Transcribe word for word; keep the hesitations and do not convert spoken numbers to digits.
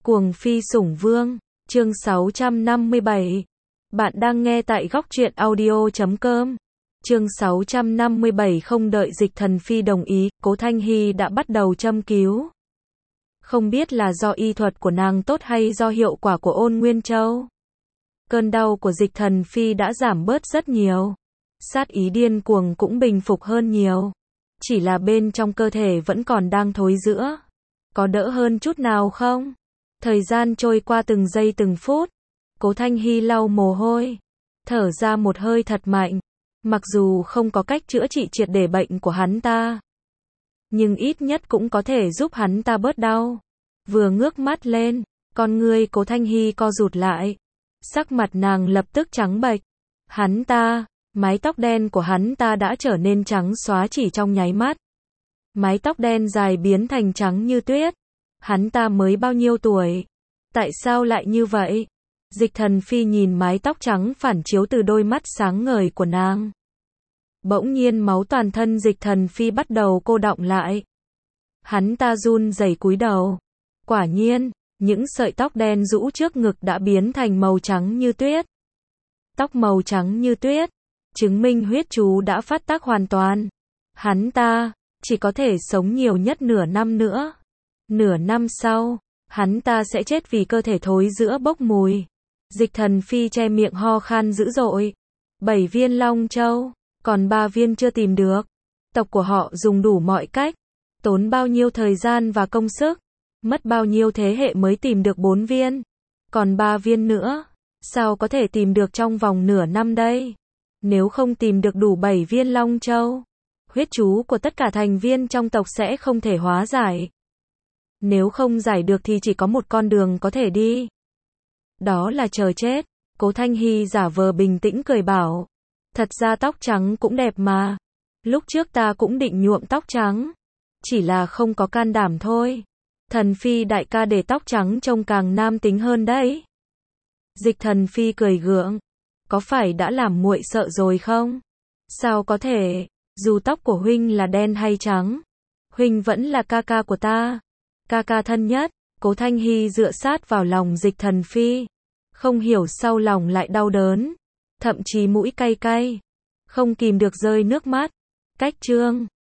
Cuồng phi sủng vương, chương sáu trăm năm mươi bảy. Bạn đang nghe tại góc truyện audio chấm com. Chương sáu trăm năm mươi bảy. Không đợi Dịch Thần Phi đồng ý, Cố Thanh Hy đã bắt đầu châm cứu. Không biết là do y thuật của nàng tốt hay do hiệu quả của Ôn Nguyên Châu. Cơn đau của Dịch Thần Phi đã giảm bớt rất nhiều. Sát ý điên cuồng cũng bình phục hơn nhiều. Chỉ là bên trong cơ thể vẫn còn đang thối rữa. Có đỡ hơn chút nào không? Thời gian trôi qua từng giây từng phút. Cố Thanh Hy lau mồ hôi, thở ra một hơi thật mạnh. Mặc dù không có cách chữa trị triệt để bệnh của hắn ta, nhưng ít nhất cũng có thể giúp hắn ta bớt đau. Vừa ngước mắt lên, con ngươi Cố Thanh Hy co rụt lại. Sắc mặt nàng lập tức trắng bệch. Hắn ta, mái tóc đen của hắn ta đã trở nên trắng xóa chỉ trong nháy mắt. Mái tóc đen dài biến thành trắng như tuyết. Hắn ta mới bao nhiêu tuổi? Tại sao lại như vậy? Dịch Thần Phi nhìn mái tóc trắng phản chiếu từ đôi mắt sáng ngời của nàng. Bỗng nhiên máu toàn thân Dịch Thần Phi bắt đầu cô đọng lại. Hắn ta run rẩy cúi đầu. Quả nhiên, những sợi tóc đen rũ trước ngực đã biến thành màu trắng như tuyết. Tóc màu trắng như tuyết, chứng minh huyết chú đã phát tác hoàn toàn. Hắn ta chỉ có thể sống nhiều nhất nửa năm nữa. Nửa năm sau, hắn ta sẽ chết vì cơ thể thối rữa bốc mùi. Dịch Thần Phi che miệng ho khan dữ dội. Bảy viên Long Châu, còn ba viên chưa tìm được. Tộc của họ dùng đủ mọi cách, tốn bao nhiêu thời gian và công sức, mất bao nhiêu thế hệ mới tìm được bốn viên. Còn ba viên nữa, sao có thể tìm được trong vòng nửa năm đây? Nếu không tìm được đủ bảy viên Long Châu, huyết chú của tất cả thành viên trong tộc sẽ không thể hóa giải. Nếu không giải được thì chỉ có một con đường có thể đi. Đó là chờ chết. Cố Thanh Hy giả vờ bình tĩnh cười bảo. Thật ra tóc trắng cũng đẹp mà. Lúc trước ta cũng định nhuộm tóc trắng. Chỉ là không có can đảm thôi. Thần Phi đại ca để tóc trắng trông càng nam tính hơn đấy. Dịch Thần Phi cười gượng. Có phải đã làm muội sợ rồi không? Sao có thể? Dù tóc của huynh là đen hay trắng, huynh vẫn là ca ca của ta. Ca ca thân nhất. Cố Thanh Hy dựa sát vào lòng Dịch Thần Phi. Không hiểu sau lòng lại đau đớn. Thậm chí mũi cay cay. Không kìm được rơi nước mắt. Cách chương